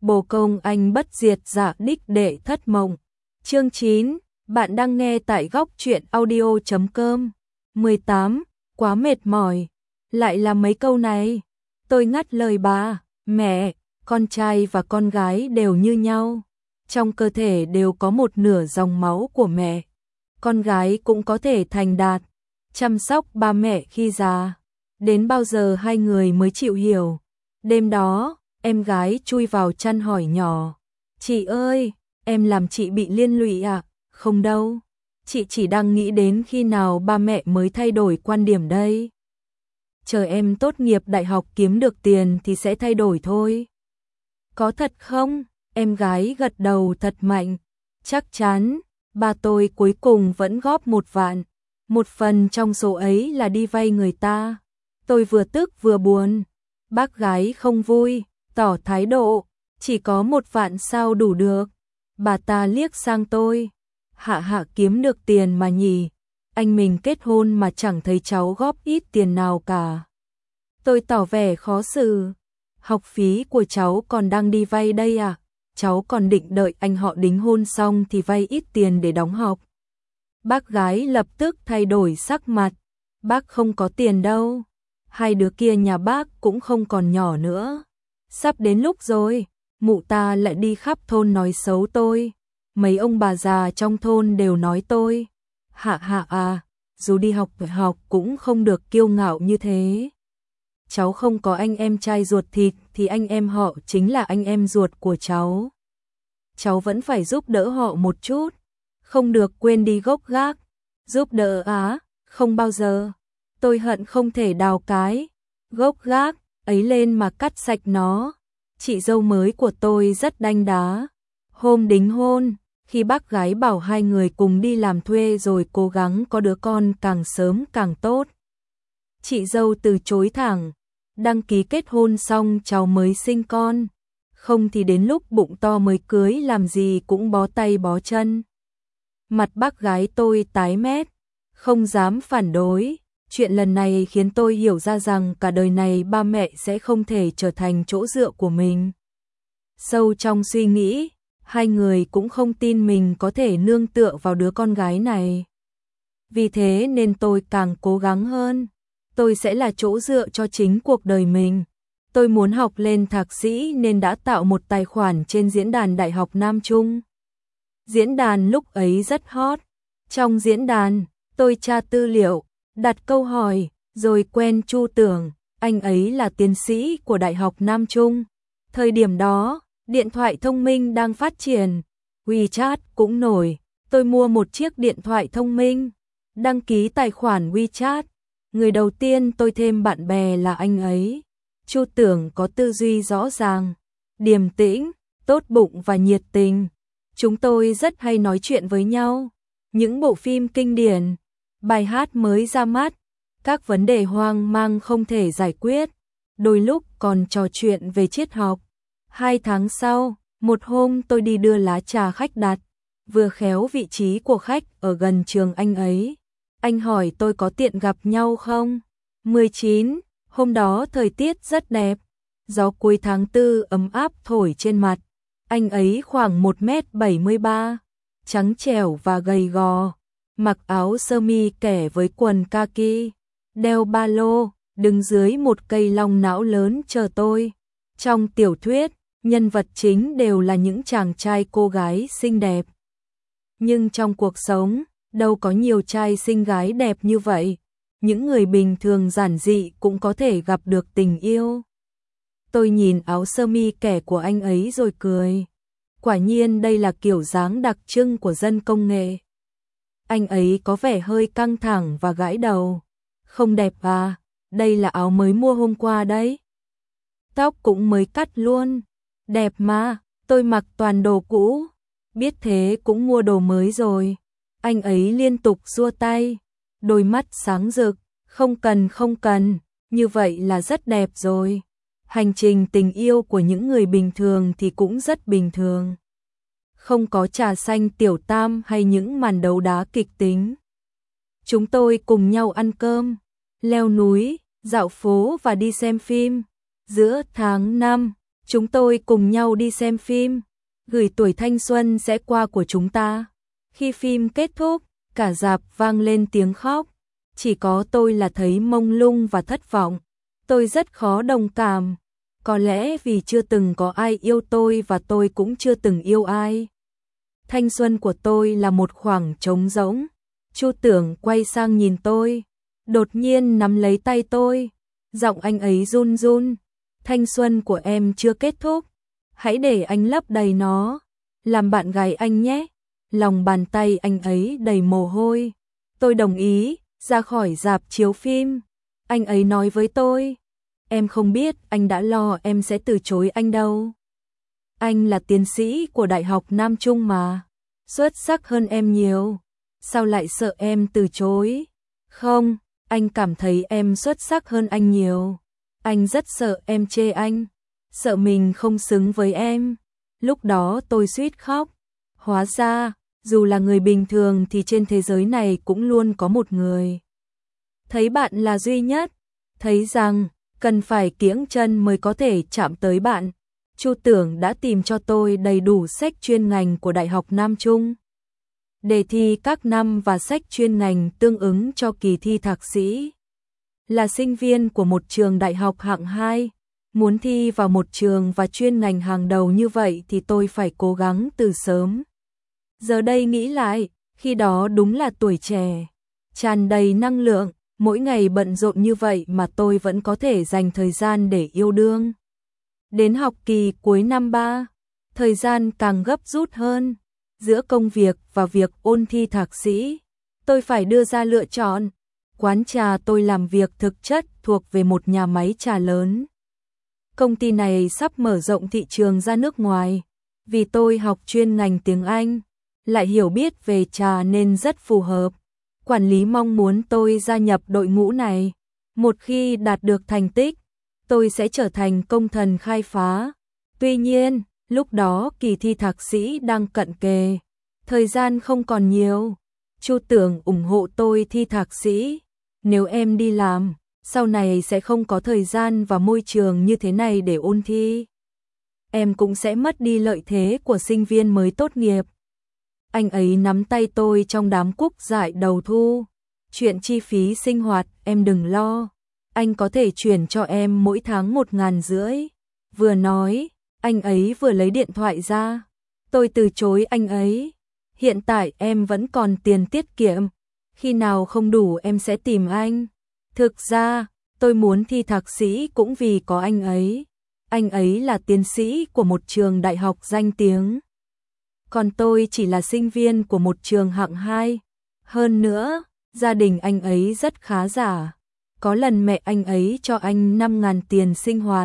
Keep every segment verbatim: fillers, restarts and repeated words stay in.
Bồ công anh bất diệt giả đích đệ thất mộng. Chương chín, bạn đang nghe tại góc truyện audio chấm com. mười tám, quá mệt mỏi. Lại là mấy câu này. Tôi ngắt lời bà, mẹ, con trai và con gái đều như nhau. Trong cơ thể đều có một nửa dòng máu của mẹ. Con gái cũng có thể thành đạt, chăm sóc ba mẹ khi già. Đến bao giờ hai người mới chịu hiểu? Đêm đó, em gái chui vào chăn hỏi nhỏ. Chị ơi, em làm chị bị liên lụy à? Không đâu. Chị chỉ đang nghĩ đến khi nào ba mẹ mới thay đổi quan điểm đây. Chờ em tốt nghiệp đại học kiếm được tiền thì sẽ thay đổi thôi. Có thật không? Em gái gật đầu thật mạnh. Chắc chắn, ba tôi cuối cùng vẫn góp một vạn. Một phần trong số ấy là đi vay người ta. Tôi vừa tức vừa buồn. Bác gái không vui, tỏ thái độ, chỉ có một vạn sao đủ được. Bà ta liếc sang tôi. Hạ hạ kiếm được tiền mà nhỉ, anh mình kết hôn mà chẳng thấy cháu góp ít tiền nào cả. Tôi tỏ vẻ khó xử. Học phí của cháu còn đang đi vay đây à? Cháu còn định đợi anh họ đính hôn xong thì vay ít tiền để đóng học. Bác gái lập tức thay đổi sắc mặt. Bác không có tiền đâu. Hai đứa kia nhà bác cũng không còn nhỏ nữa. Sắp đến lúc rồi, mụ ta lại đi khắp thôn nói xấu tôi. Mấy ông bà già trong thôn đều nói tôi. Hạ hạ à, dù đi học học cũng không được kiêu ngạo như thế. Cháu không có anh em trai ruột thịt thì anh em họ chính là anh em ruột của cháu. Cháu vẫn phải giúp đỡ họ một chút. Không được quên đi gốc gác. Giúp đỡ á, không bao giờ. Tôi hận không thể đào cái gốc gác ấy lên mà cắt sạch nó. Chị dâu mới của tôi rất đanh đá. Hôm đính hôn, khi bác gái bảo hai người cùng đi làm thuê rồi cố gắng có đứa con càng sớm càng tốt, chị dâu từ chối thẳng. Đăng ký kết hôn xong cháu mới sinh con, không thì đến lúc bụng to mới cưới làm gì cũng bó tay bó chân. Mặt bác gái tôi tái mét, không dám phản đối. Chuyện lần này khiến tôi hiểu ra rằng cả đời này ba mẹ sẽ không thể trở thành chỗ dựa của mình. Sâu trong suy nghĩ, hai người cũng không tin mình có thể nương tựa vào đứa con gái này. Vì thế nên tôi càng cố gắng hơn. Tôi sẽ là chỗ dựa cho chính cuộc đời mình. Tôi muốn học lên thạc sĩ nên đã tạo một tài khoản trên diễn đàn Đại học Nam Trung. Diễn đàn lúc ấy rất hot. Trong diễn đàn, tôi tra tư liệu, đặt câu hỏi, rồi quen Chu Tưởng, anh ấy là tiến sĩ của Đại học Nam Trung. Thời điểm đó, điện thoại thông minh đang phát triển, WeChat cũng nổi. Tôi mua một chiếc điện thoại thông minh, đăng ký tài khoản WeChat. Người đầu tiên tôi thêm bạn bè là anh ấy. Chu Tưởng có tư duy rõ ràng, điềm tĩnh, tốt bụng và nhiệt tình. Chúng tôi rất hay nói chuyện với nhau. Những bộ phim kinh điển, bài hát mới ra mắt, các vấn đề hoang mang không thể giải quyết, đôi lúc còn trò chuyện về triết học. Hai tháng sau, một hôm tôi đi đưa lá trà khách đặt, vừa khéo vị trí của khách ở gần trường anh ấy. Anh hỏi tôi có tiện gặp nhau không? mười chín, hôm đó thời tiết rất đẹp, gió cuối tháng tư ấm áp thổi trên mặt. Anh ấy khoảng một mét bảy mươi ba, trắng trẻo và gầy gò, mặc áo sơ mi kẻ với quần kaki, đeo ba lô, đứng dưới một cây long não lớn chờ tôi. Trong tiểu thuyết, nhân vật chính đều là những chàng trai cô gái xinh đẹp. Nhưng trong cuộc sống, đâu có nhiều trai xinh gái đẹp như vậy. Những người bình thường giản dị cũng có thể gặp được tình yêu. Tôi nhìn áo sơ mi kẻ của anh ấy rồi cười. Quả nhiên đây là kiểu dáng đặc trưng của dân công nghệ. Anh ấy có vẻ hơi căng thẳng và gãi đầu. Không đẹp à, đây là áo mới mua hôm qua đấy. Tóc cũng mới cắt luôn. Đẹp mà, tôi mặc toàn đồ cũ. Biết thế cũng mua đồ mới rồi. Anh ấy liên tục giơ tay, đôi mắt sáng rực. Không cần không cần, như vậy là rất đẹp rồi. Hành trình tình yêu của những người bình thường thì cũng rất bình thường. Không có trà xanh tiểu tam hay những màn đấu đá kịch tính. Chúng tôi cùng nhau ăn cơm, leo núi, dạo phố và đi xem phim. Giữa tháng năm, Chúng tôi cùng nhau đi xem phim, gửi tuổi thanh xuân sẽ qua của chúng ta. Khi phim kết thúc, cả rạp vang lên tiếng khóc. Chỉ có tôi là thấy mông lung và thất vọng. Tôi rất khó đồng cảm. Có lẽ vì chưa từng có ai yêu tôi và tôi cũng chưa từng yêu ai. Thanh xuân của tôi là một khoảng trống rỗng. Chu Tưởng quay sang nhìn tôi, đột nhiên nắm lấy tay tôi. Giọng anh ấy run run. Thanh xuân của em chưa kết thúc. Hãy để anh lấp đầy nó. Làm bạn gái anh nhé. Lòng bàn tay anh ấy đầy mồ hôi. Tôi đồng ý, ra khỏi rạp chiếu phim. Anh ấy nói với tôi, em không biết anh đã lo em sẽ từ chối anh đâu. Anh là tiến sĩ của Đại học Nam Trung mà, xuất sắc hơn em nhiều. Sao lại sợ em từ chối? Không, anh cảm thấy em xuất sắc hơn anh nhiều. Anh rất sợ em chê anh, sợ mình không xứng với em. Lúc đó tôi suýt khóc. Hóa ra, dù là người bình thường thì trên thế giới này cũng luôn có một người thấy bạn là duy nhất, thấy rằng cần phải kiễng chân mới có thể chạm tới bạn. Chu Tưởng đã tìm cho tôi đầy đủ sách chuyên ngành của Đại học Nam Trung, đề thi các năm và sách chuyên ngành tương ứng cho kỳ thi thạc sĩ. Là sinh viên của một trường đại học hạng hai, muốn thi vào một trường và chuyên ngành hàng đầu như vậy thì tôi phải cố gắng từ sớm. Giờ đây nghĩ lại, khi đó đúng là tuổi trẻ, tràn đầy năng lượng, mỗi ngày bận rộn như vậy mà tôi vẫn có thể dành thời gian để yêu đương. Đến học kỳ cuối năm ba, thời gian càng gấp rút hơn. Giữa công việc và việc ôn thi thạc sĩ, tôi phải đưa ra lựa chọn. Quán trà tôi làm việc thực chất thuộc về một nhà máy trà lớn. Công ty này sắp mở rộng thị trường ra nước ngoài. Vì tôi học chuyên ngành tiếng Anh, lại hiểu biết về trà nên rất phù hợp. Quản lý mong muốn tôi gia nhập đội ngũ này. Một khi đạt được thành tích, tôi sẽ trở thành công thần khai phá. Tuy nhiên, lúc đó kỳ thi thạc sĩ đang cận kề, thời gian không còn nhiều. Chu Tưởng ủng hộ tôi thi thạc sĩ. Nếu em đi làm, sau này sẽ không có thời gian và môi trường như thế này để ôn thi. Em cũng sẽ mất đi lợi thế của sinh viên mới tốt nghiệp. Anh ấy nắm tay tôi trong đám cúc dại đầu thu. Chuyện chi phí sinh hoạt em đừng lo. Anh có thể chuyển cho em mỗi tháng một ngàn rưỡi. Vừa nói, anh ấy vừa lấy điện thoại ra. Tôi từ chối anh ấy. Hiện tại em vẫn còn tiền tiết kiệm. Khi nào không đủ em sẽ tìm anh. Thực ra, tôi muốn thi thạc sĩ cũng vì có anh ấy. Anh ấy là tiến sĩ của một trường đại học danh tiếng. Còn tôi chỉ là sinh viên của một trường hạng hai. Hơn nữa, gia đình anh ấy rất khá giả. Có lần mẹ anh ấy cho anh năm ngàn tiền sinh hoạt.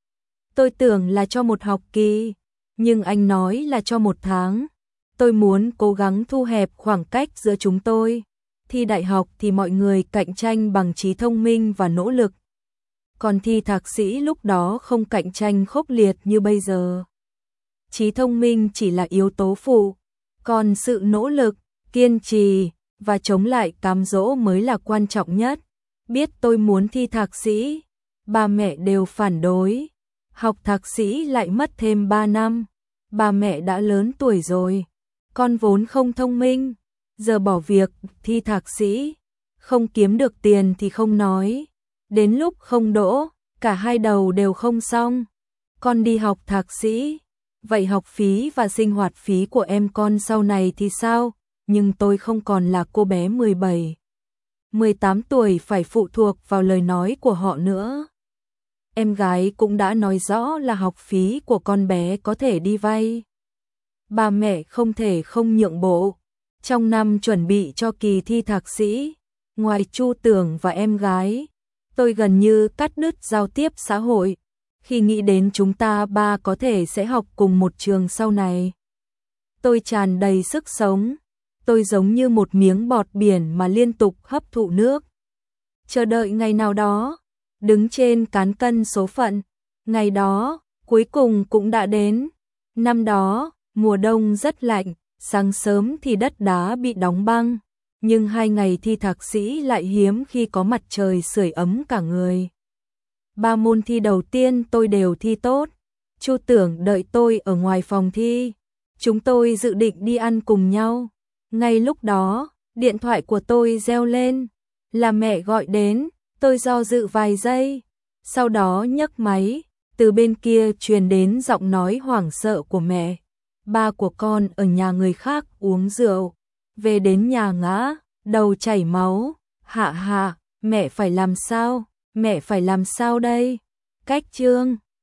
Tôi tưởng là cho một học kỳ, nhưng anh nói là cho một tháng. Tôi muốn cố gắng thu hẹp khoảng cách giữa chúng tôi. Thi đại học thì mọi người cạnh tranh bằng trí thông minh và nỗ lực. Còn thi thạc sĩ lúc đó không cạnh tranh khốc liệt như bây giờ. Trí thông minh chỉ là yếu tố phụ, còn sự nỗ lực, kiên trì và chống lại cám dỗ mới là quan trọng nhất. Biết tôi muốn thi thạc sĩ, ba mẹ đều phản đối. Học thạc sĩ lại mất thêm ba năm. Ba mẹ đã lớn tuổi rồi, con vốn không thông minh, giờ bỏ việc thi thạc sĩ, không kiếm được tiền thì không nói. Đến lúc không đỗ, cả hai đầu đều không xong. Con đi học thạc sĩ, vậy học phí và sinh hoạt phí của em con sau này thì sao? Nhưng tôi không còn là cô bé mười bảy, mười tám tuổi phải phụ thuộc vào lời nói của họ nữa. Em gái cũng đã nói rõ là học phí của con bé có thể đi vay. Ba mẹ không thể không nhượng bộ. Trong năm chuẩn bị cho kỳ thi thạc sĩ, ngoài Chu Tưởng và em gái, tôi gần như cắt đứt giao tiếp xã hội. Khi nghĩ đến chúng ta ba có thể sẽ học cùng một trường sau này, tôi tràn đầy sức sống. Tôi giống như một miếng bọt biển mà liên tục hấp thụ nước. Chờ đợi ngày nào đó, đứng trên cán cân số phận. Ngày đó, cuối cùng cũng đã đến. Năm đó, mùa đông rất lạnh, sáng sớm thì đất đá bị đóng băng. Nhưng hai ngày thi thạc sĩ lại hiếm khi có mặt trời sưởi ấm cả người. Ba môn thi đầu tiên tôi đều thi tốt. Chu Tưởng đợi tôi ở ngoài phòng thi. Chúng tôi dự định đi ăn cùng nhau. Ngay lúc đó, điện thoại của tôi reo lên. Là mẹ gọi đến, tôi do dự vài giây. Sau đó nhấc máy, từ bên kia truyền đến giọng nói hoảng sợ của mẹ. Ba của con ở nhà người khác uống rượu. Về đến nhà ngã, đầu chảy máu. Hạ hạ, mẹ phải làm sao? Mẹ phải làm sao đây? Cách Trương